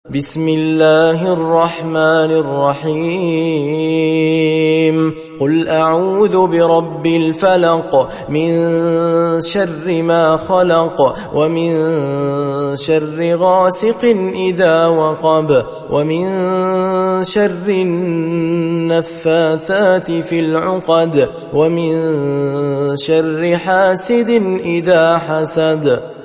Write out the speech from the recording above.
بسم الله الرحمن الرحيم قل أعوذ برب الفلق من شر ما خلق ومن شر غاسق إذا وقب ومن شر النفاثات في العقد ومن شر حاسد إذا حسد.